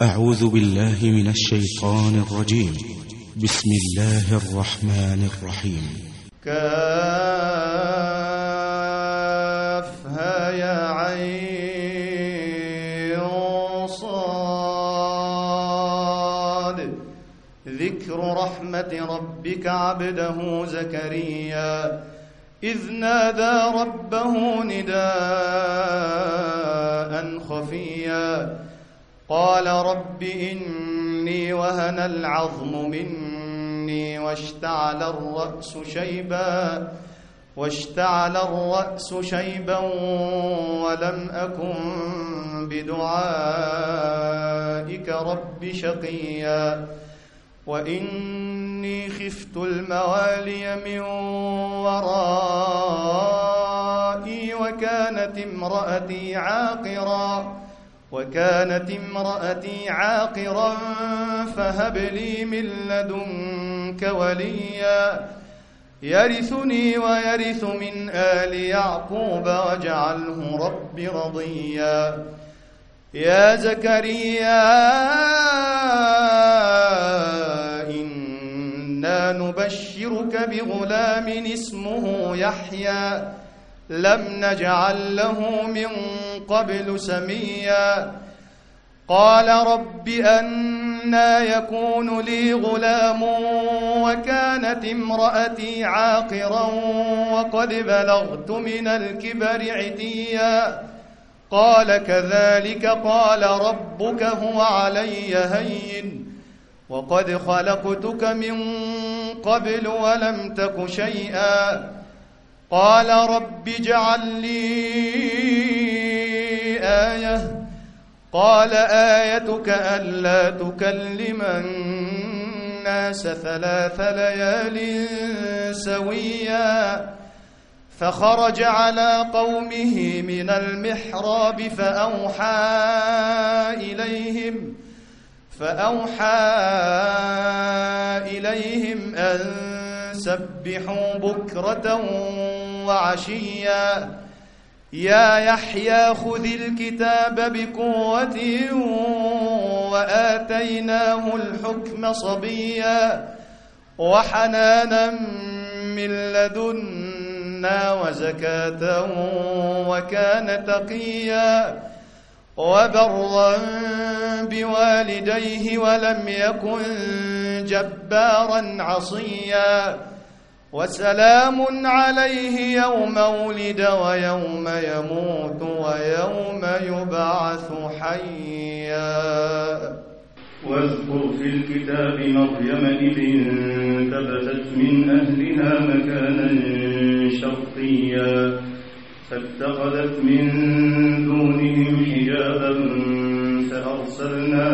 أعوذ بالله من الشيطان الرجيم. بسم الله الرحمن الرحيم. كافها يا عين صاد. ذكر رحمة ربك عبده زكريا إذ نادى ربه نداء خفيا قال رب إني وهن العظم مني واشتعل الرأس شيبا ولم أكن بدعائك رب شقيا وإني خفت الموالي من ورائي وكانت امرأتي عاقرا فهب لي من لدنك وليا يرثني ويرث من آل يعقوب واجعله رب رضيا. يا زكريا إنا نبشرك بغلام اسمه يحيى لم نجعل له من قبل سميا. قال رب أنى يكون لي غلام وكانت امرأتي عاقرا وقد بلغت من الكبر عتيا. قال كذلك قال ربك هو علي هين وقد خلقتك من قبل ولم تك شيئا. قال رب اجعل لي آية. قال آيتك ألا تكلم الناس 3 ليال سويا. فخرج على قومه من المحراب فأوحى إليهم أن سبحوا بكرة وعشيا. يا يحيى خذ الكتاب بقوة وآتيناه الحكم صبيا وحنانا من لدنا وزكاة وكان تقيا وبرا بوالديه ولم يكن جبارا عصيا. وسلام عليه يوم ولد ويوم يموت ويوم يبعث حيا. واذكر في الكتاب مريم إذ انتبذت من أهلها مكانا شرقيا فاتخذت من دونهم حجابا فأرسلنا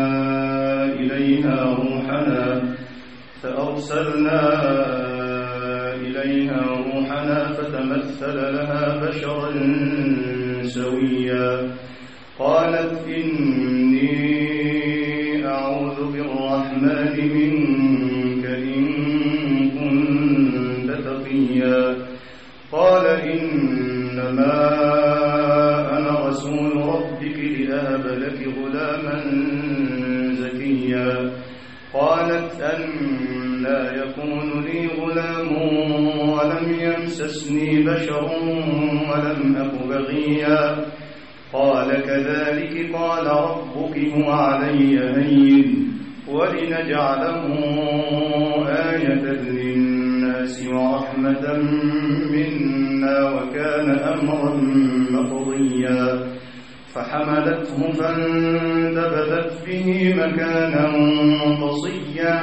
إليها روحنا فتمثل لها بشرا سويا. قالت إني أعوذ بالرحمن منك إن كنت تقيا. قال إنما أنا رسول ربك لأهب لك غلاما زكيا. قالت أنى يكون لي غلام ولم يمسسني بشر ولم أك بغيا. قال كذلك قال ربك هو علي هين ولنجعله آية للناس ورحمة منا وكان أمرا مقضيا. فحملته فانتبذت به مكانا قصيا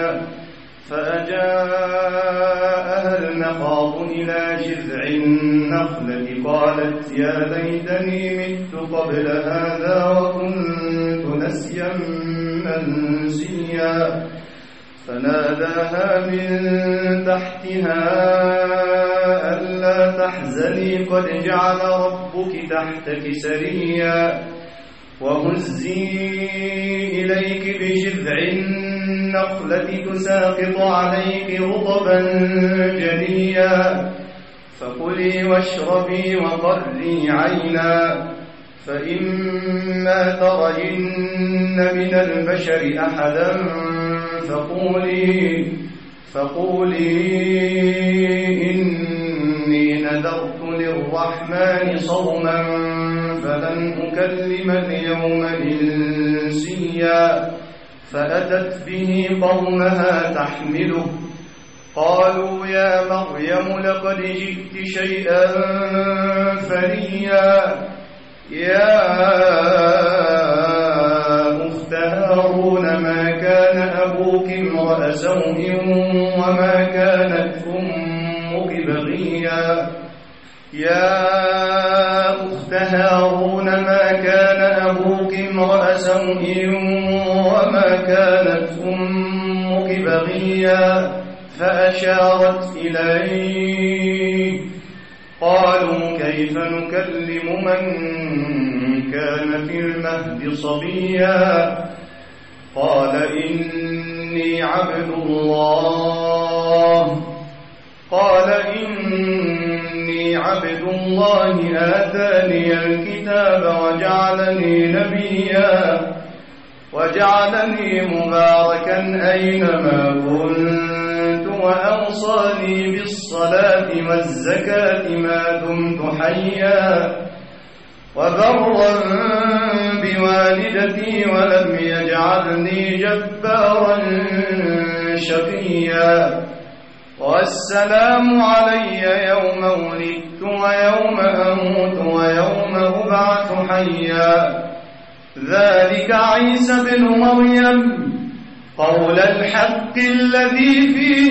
فأجاءها المخاض إلى جذع النخلة قالت يا ليتني مت قبل هذا وكنت نسيا منسيا. فناداها من تحتها ألا تحزني قد جعل ربك تحتك سريا. وهزي إليك بجذع النخلة تساقط عليك رطبا جنيا. فكلي واشربي وقري عينا فإما ترين من البشر أحدا فقولي إني نذرت للرحمن صوما فلن أكلم اليوم إنسيا فأتت به قومها تحمله قالوا يا مريم لقد جئت شيئا فريا يا أخت هارون ما كان أبوك امرأ سوء وما كانت أمك بغيا يا أخت هارون ما كان أبوك امرأ سوء وما كانت أمك بغيا فأشارت إليه قالوا كيف نكلم من كان في المهد صبيا قال إني عبد الله آتاني الكتاب وجعلني مباركا أينما كنت وأوصاني بالصلاة والزكاة ما دمت حيا وبرا بوالدتي ولم يجعلني جبارا شقيا والسلام علي يوم ولدت ويوم أموت ويوم أبعث حيا ذلك عيسى بن مريم قول الحق الذي فيه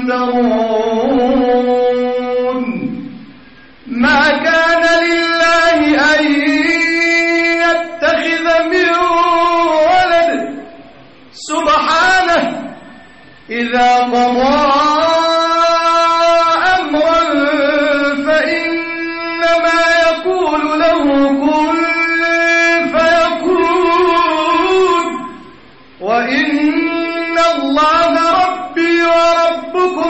يمترون ما كان لله أن يتخذ من ولد سبحانه إذا قضى أمرا فإنما يقول له كن فيكون وإن الله ربي وربكم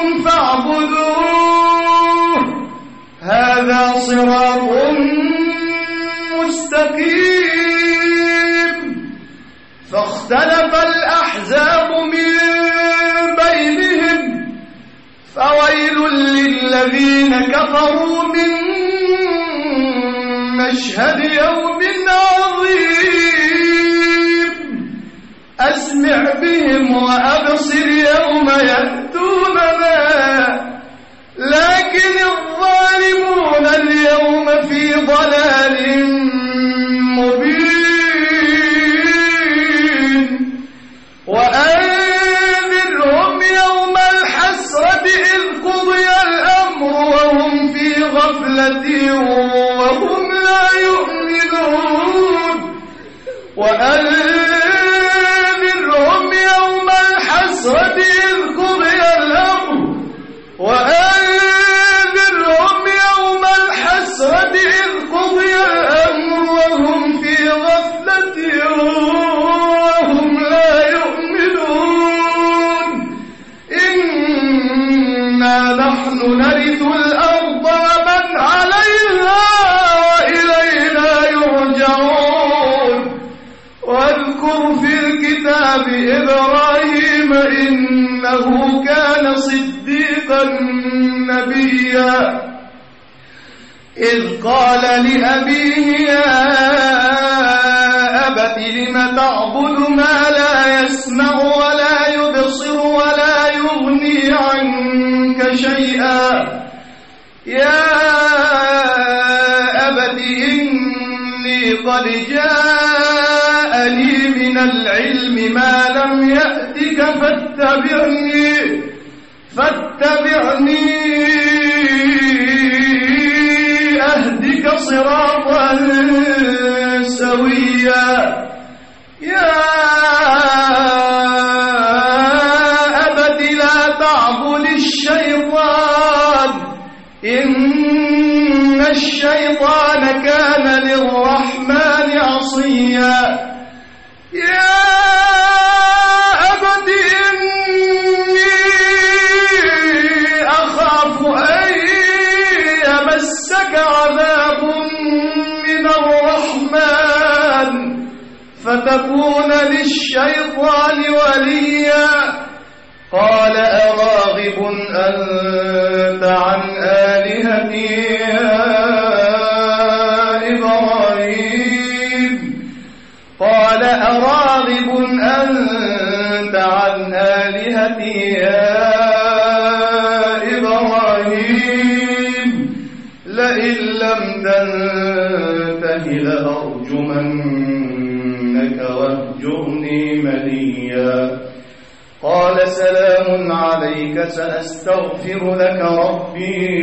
فاعبدوه هذا صراط مستقيم فاختلف الأحزاب من بينهم فويل للذين كفروا من مشهد يوم عظيم أسمع بهم وأبصر يوم يأتوننا لكن الظالمون اليوم في ضلال مبين وأنذرهم يوم الحسرة إذ قضي الأمر وهم في غفلة وهم لا يؤمنون وأنذرهم يوم الحسرة إذ قضي الأمر وأنذرهم يوم الحسرة إذ قضي الأمر وهم في غفلة وهم لا يؤمنون إنا نحن نرث الأرض ومن عليها وإلينا يرجعون واذكر في الكتاب إبراهيم إنه كان صديقا نبيا إذ قال لأبيه يا أبت لم تعبد ما لا يسمع ولا يبصر ولا يغني عنك شيئا يا أبت إني قد جاءني من العلم ما لم يأتك فاتبعني أهدك صراطا سويا يا أبت لا تعبد الشيطان إن الشيطان كان للرحمن عصيا يا أبت إني أخاف أن يمسك عذاب من الرحمن الشيطان وليا قال أراغب أنت عن آلهتي يا إبراهيم قال أراغب أنت عن آلهتي يا إبراهيم لئن لم تنته لأرجمنك واهجرني مليا قال سلام عليك سأستغفر لك ربي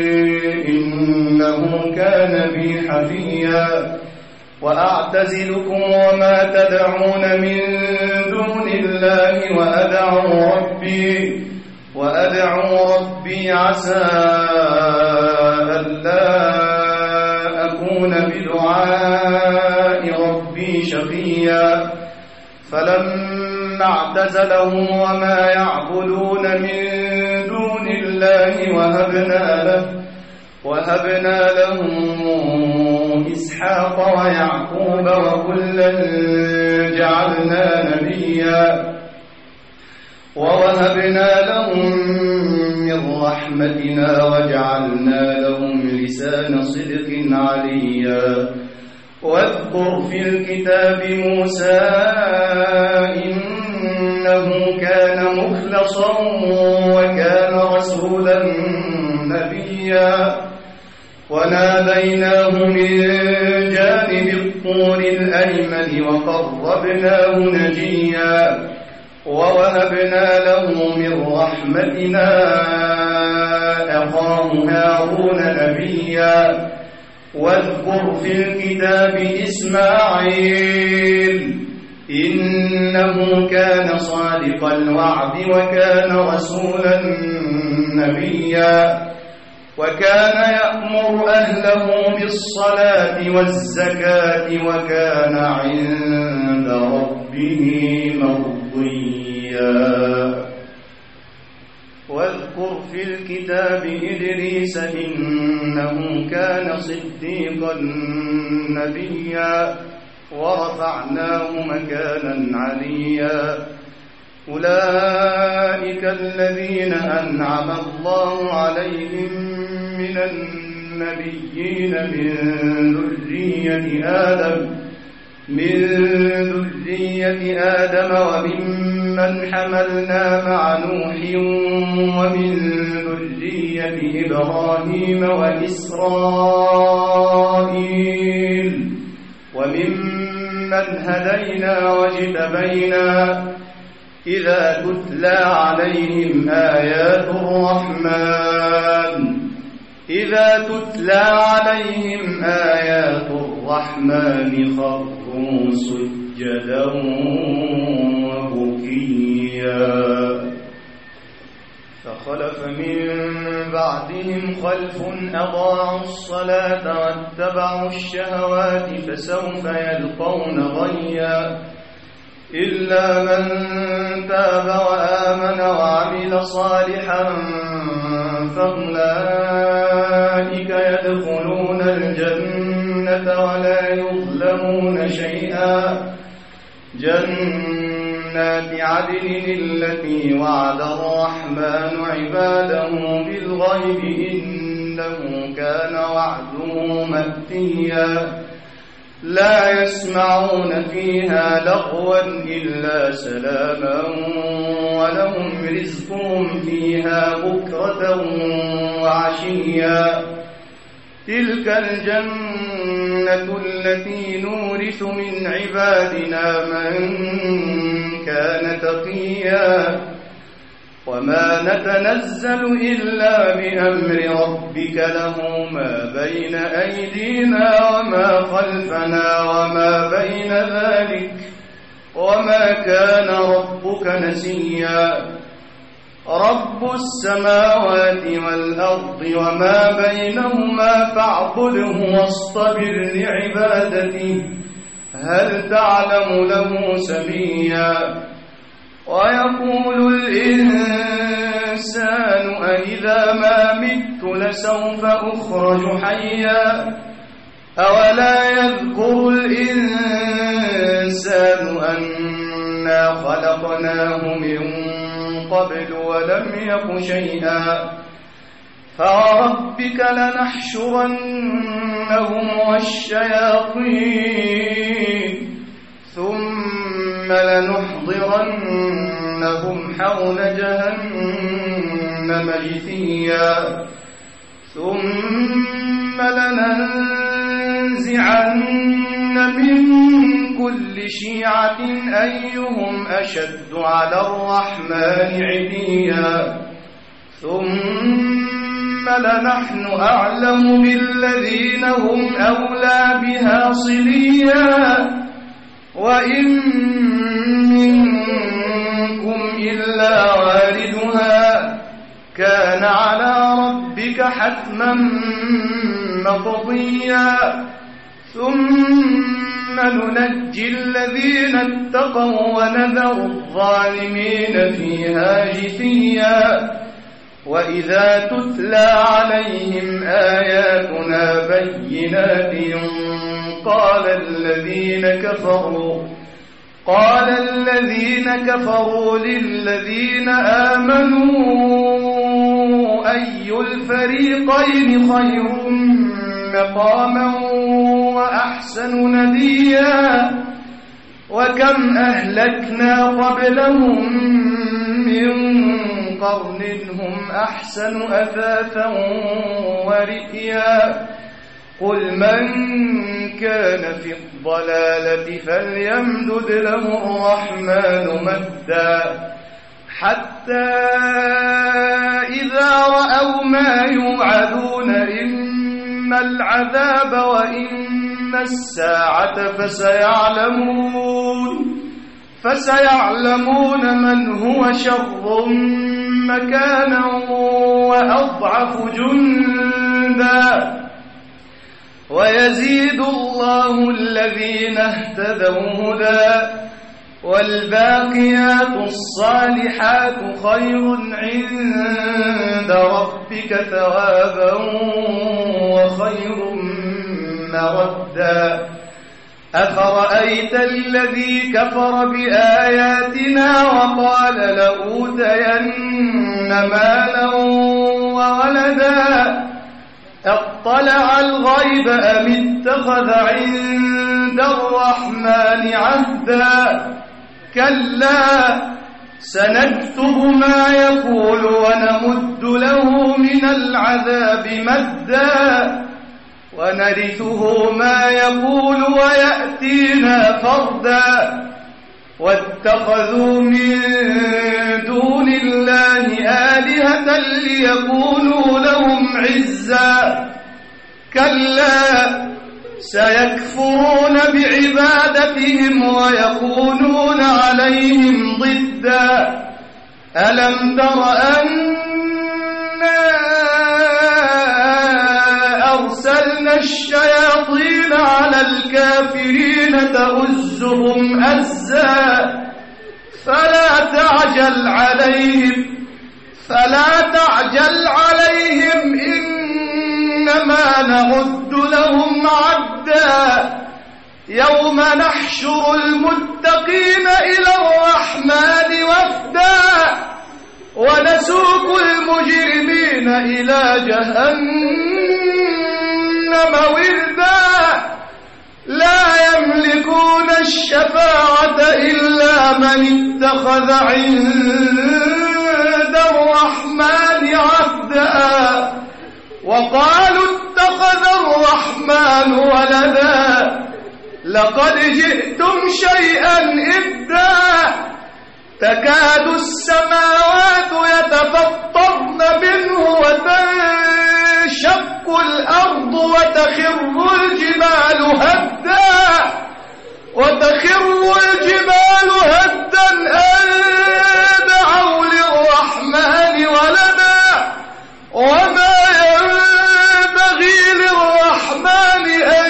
إنه كان بي حفيا وأعتزلكم وما تدعون من دون الله وأدعو ربي عسى ألا أكون بدعاء ربي شقيا فلما اعتزلهم وما يعبدون من دون الله وهبنا له إسحاق ويعقوب وكلا جعلنا نبيا ووهبنا لهم من رحمتنا وجعلنا لهم لسان صدق عليا واذكر في الكتاب موسى إنه كان مخلصا وكان رسولا نبيا وناديناه من جانب الطور الأيمن وقربناه نجيا ووهبنا له من رحمتنا أخاه هارون نبيا واذكر في الكتاب إسماعيل إنه كان صادق الوعد وكان رسولا نبيا وكان يأمر أهله بالصلاة والزكاة وكان عند ربه مرضيا واذكر في الكتاب إدريس إنه كان صديقا نبيا ورفعناه مكانا عليا أولئك الذين أنعم الله عليهم من النبيين من ذرية آدم وممن حملنا مع نوح ومن ذرية إبراهيم وإسرائيل وممن هدينا واجتبينا إذا تتلى عليهم آيات الرحمن خروا سجدا وبكيا فخلف من بعدهم خلف أضاعوا الصلاة واتبعوا الشهوات فسوف يلقون غيا إلا من تاب وآمن وعمل صالحا فأولئك يدخلون الجنة ولا يظلمون شيئا جنات عدن التي وعد الرحمن عباده بالغيب إنه كان وعده مأتيا لا يسمعون فيها لغوا إلا سلاما ولهم رزقهم فيها بكرة وعشيا تلك الجنة التي نورث من عبادنا من كان تقيا وما نتنزل إلا بأمر ربك له ما بين أيدينا وما خلفنا وما بين ذلك وما كان ربك نسيا رب السماوات والأرض وما بينهما فاعبده واصطبر لعبادته هل تعلم له سميا ويقول الإنسان أإذا ما مت لسوف أخرج حيا أولا يذكر الإنسان أن إنا خلقناه من قبل ولم يك شيئا فوربك لنحشرنهم والشياطين ثم لنحضرنهم حول جهنم جثيا ثم لننزعن من كل شيعة أيهم أشد على الرحمن عتيا ثم لنحن أعلم بالذين هم أولى بها صليا وإن منكم إلا واردها كان على ربك حتما مقضيا ثم ننجي الذين اتقوا ونذر الظالمين فيها جثيا وإذا تتلى عليهم آياتنا بينات قال الذين كفروا للذين آمنوا أي الفريقين خير مقاما وأحسن نديا وكم أهلكنا قبلهم من قرن هم أحسن أثاثا ورئيا قل من كان في الضلالة فليمدد له الرحمن مدا حتى إذا رأوا ما يوعدون إما العذاب وإما الساعة فسيعلمون من هو شر مكانا وأضعف جندا ويزيد الله الذين اهتدوا هدى والباقيات الصالحات خير عند ربك ثوابا وخير مردا أفرأيت الذي كفر بآياتنا وقال لأوتين مالا وولدا اطلع الغيب أم اتخذ عند الرحمن عهدا كلا سنكتب ما يقول ونمد له من العذاب مدا ونرثه ما يقول ويأتينا فردا واتخذوا من دون الله آلهة ليكونوا لهم عزا كلا سيكفرون بعبادتهم ويكونون عليهم ضدا ألم تر أنا أرسلنا الشياطين على الكافرين تؤزهم أزا فلا تعجل عليهم إنما نعد لهم عدا يوم نحشر المتقين إلى الرحمن وفدا ونسوق المجرمين إلى جهنم وردا لا يملكون الشفاعة إلا من اتخذ عند الرحمن عهدا وقالوا اتخذ الرحمن ولدا لقد جئتم شيئا إدا تكاد السماوات يتفطرن منه وتنشق الأرض وتخر الجبال هدا أن دعوا للرحمن ولدا وما ينبغي للرحمن أن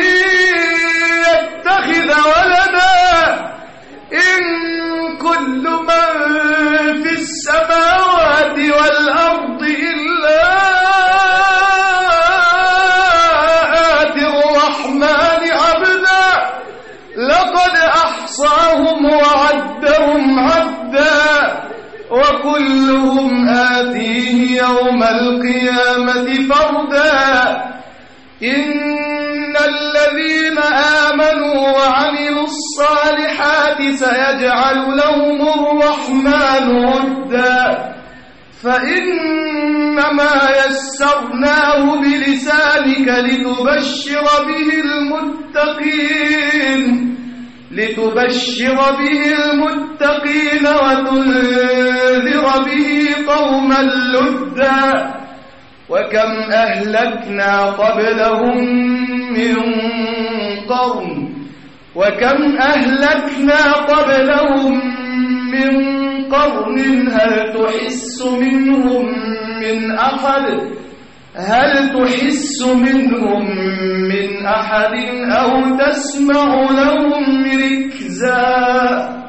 يتخذ ولدا إن كل من في السماوات والأرض إلا آتي الرحمن عبدا لقد أحصاهم وعدهم فردا إن الذين آمنوا وعملوا الصالحات سيجعل لهم الرحمن ودا فإنما يسرناه بلسانك لتبشر به المتقين وتنذر به قوما لدا وكم أهلكنا قبلهم من قرن هل تحس منهم من أحد أو تسمع لهم ركزا